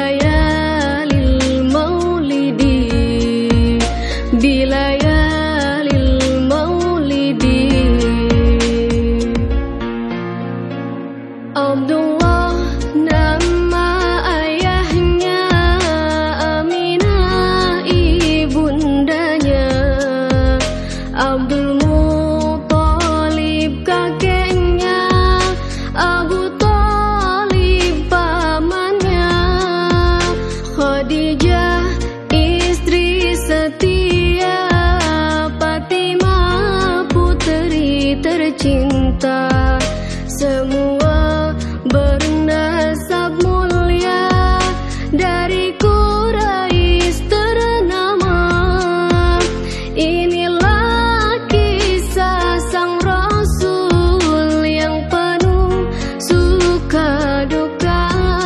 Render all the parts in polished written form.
bilayalil maulidi, bilayalil maulidi. Abdullah nama ayahnya, Aminah ibundanya, Abdul Muthalib kakeknya, Abu Thalib pamannya, Khadijah istri setia, Fatimah putri tercinta. Semua bernasab mulia, dari Quraisy ternama. Inilah kisah sang Rasul yang penuh suka duka.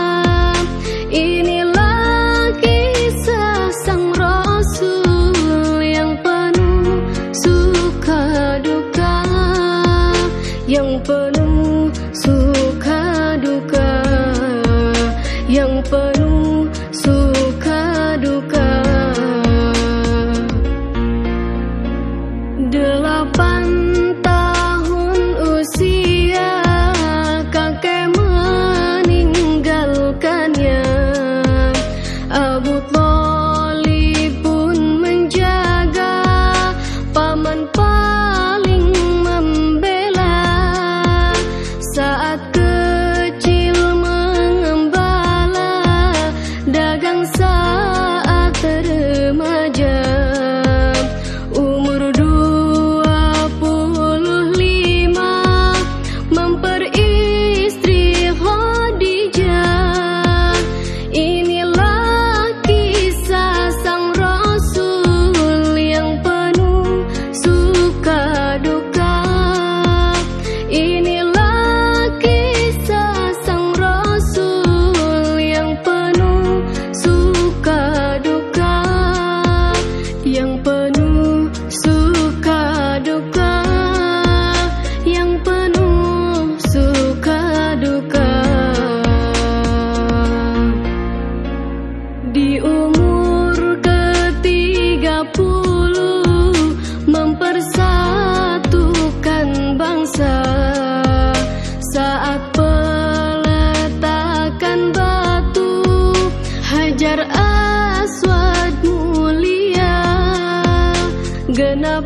Inilah kisah sang Rasul yang penuh suka duka, yang penuh suka duka, yang penuh suka duka. 8 tahun usia kakek meninggalkannya. Abu Thalib pun menjaga, paman paling membela. Saat kecil mengembala, dagang saat remaja. Umur 25 memperistri Khadijah. Inilah kisah sang Rasul yang penuh suka duka. Inilah kisah sang Rasul yang penuh suka duka, yang penuh suka duka, yang penuh suka duka. Di umur ke-30 mempersatukan bangsa. Saat peletakan batu Hajar Aswad mulia, genap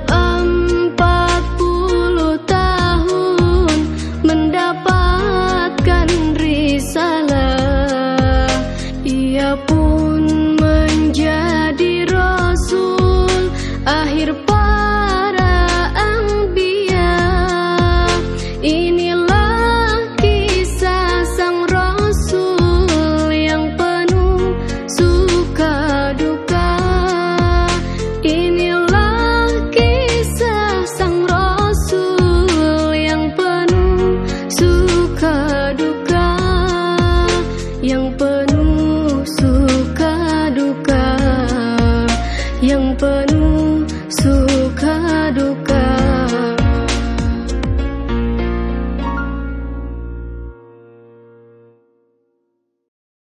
40 tahun mendapatkan risalah. Ia pun menjadi Rasul akhir para anbiya. Inilah kisah sang Rasul yang penuh suka duka. Inilah kisah sang Rasul yang penuh suka duka, yang penuh suka duka, yang penuh suka duka.